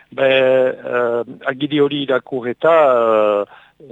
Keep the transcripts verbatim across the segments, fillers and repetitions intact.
Be, uh, agiri hori irakurreta uh,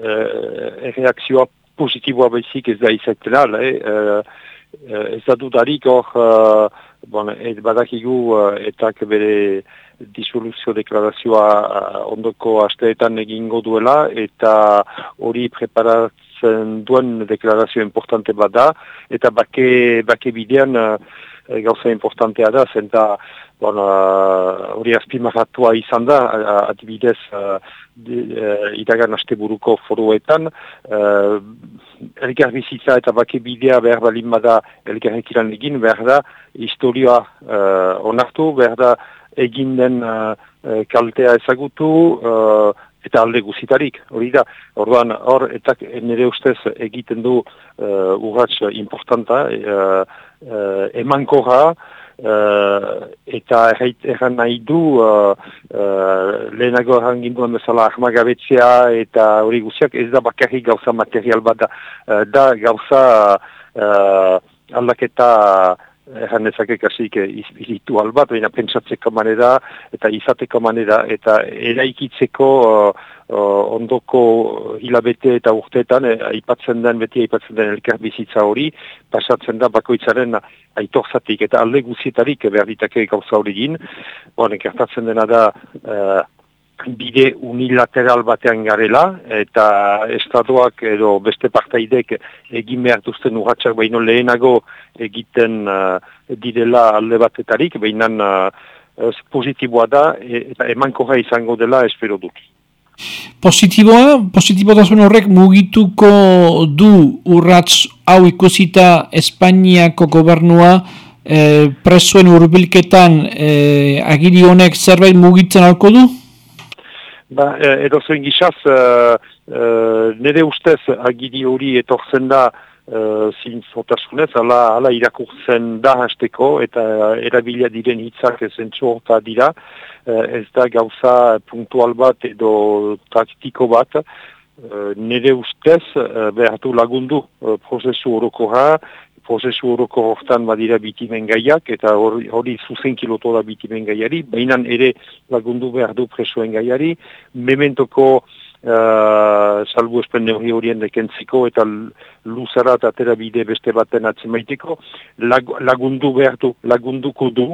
uh, reakzioa positiboa baizik ez da izaten ala, eh? uh, ez da dudarik hor, uh, bon, ez badakigu uh, etak bere disoluzio deklarazioa uh, ondoko asteetan egingo duela, eta hori preparatzen duen deklarazio importante bat da, eta bake, bake bidean uh, gauza importantea da, zenta bon, hori uh, azpimarratua izan da, adibidez uh, uh, iragan asteburuko foruetan, uh, elgar bizitza eta bake bidea behar balin bada elgarrekilan egin, behar da historioa uh, onartu, behar da egin den uh, kaltea ezagutu, uh, eta alde guzitarik, hori da. Orduan, hor, eta nire ustez egiten du uh, urrats importanta, uh, uh, emankorra, uh, eta erran nahi du uh, uh, lehenago erran ginduen bezala ahmagabetzea eta hori guztiak ez da bakarrik gauza material bat da, uh, da gauza uh, aldaketa erran ezakek hasik espiritual bat, baina pentsatzeko manera eta izateko manera eta eraikitzeko uh, uh, ondoko hilabete eta urteetan eh, aipatzen den, beti aipatzen den elkar bizitza hori, pasatzen da bakoitzaren aitorzatik eta alde guzietarik behar ditake gauza hori egin. Bon, gertatzen dena da uh, bide unilateral batean garela, eta estatuak edo beste partaidek egin behar duzten urratsak baino lehenago egiten uh, direla alde batetarik, baina uh, positiboa da, eta emankorra izango dela espero dut. Positiboa, positibotasun horrek mugituko du urrats hau ikusita Espainiako gobernua eh, presuen hurbilketan eh, agiri honek zerbait mugitzen ahalko du? Ba, edo zoin gizaz, uh, uh, nire ustez agiri hori etortzen da uh, zintzotasunez, ala, ala irakurtzen da hasteko, eta uh, erabilia diren hitzak zentzu horta dira, uh, ez da gauza punktual bat edo taktiko bat, uh, nire ustez uh, behartu lagundu uh, prozesu orokorra, prozesu horoko hortan badira bitimen gaiak, eta hori, hori zuzenki lotu da bitimen gaiari, baina ere lagundu behar du presoen gaiari, mementoko uh, salbu espen neurri horien dekentziko, eta luzarat atera bide beste baten atzemaiteko, lag, lagundu behar du, lagunduko du,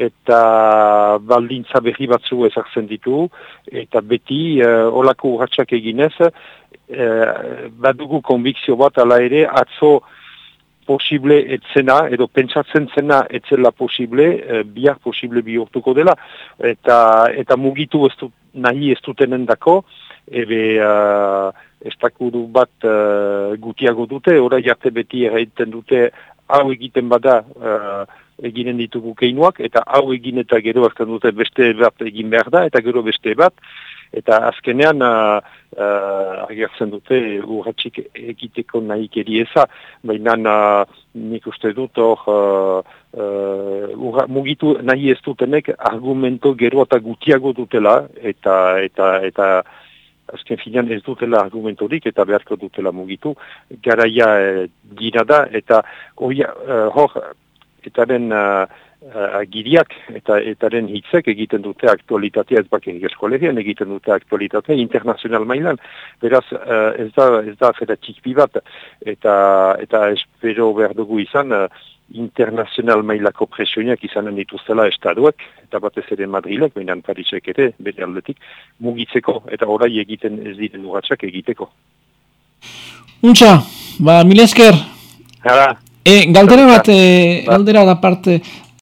eta baldintza berri batzu ezartzen ditu, eta beti uh, olako urratsak eginez, uh, badugu konbikzio bat ala ere, atzo posible etzena, edo pentsatzen zena etzela posible, e, bihar posible bihurtuko dela, eta eta mugitu ez dut, nahi ez dutenen dako, ebe uh, estakudu bat uh, gutiago dute, ora jarte beti erraiten dute, hau egiten bada uh, eginen ditugu keinuak, eta hau egin eta gero hartzen dute beste bat egin behar da, eta gero beste bat, eta azkenean uh, uh, agertzen dute urratxik egiteko nahi eza, baina uh, nik uste dut hor uh, uh, mugitu nahi ez dutenek argumento gero eta gutiago dutela, eta eta eta azken finean ez dutela argumentorik eta beharko dutela mugitu, garaia eh, gira da, eta hori uh, hor etaren uh, agiriak eta etaren hitzek egiten dute aktualitatea ez bakarrik eskolegian, egiten dute aktualitatea internazional mailan, beraz uh, ez da ez da afera txikpi bat, eta eta espero behar dugu izan uh, internazional mailako presioiak izanen dituztela estaduak, eta batez ere Madrilek, baina Parisek ere, bere aldetik, mugitzeko, eta orai egiten ez diren urratsak egiteko. Untxa, ba, mila esker. Hala. E, galdera bat, e, galdera da parte,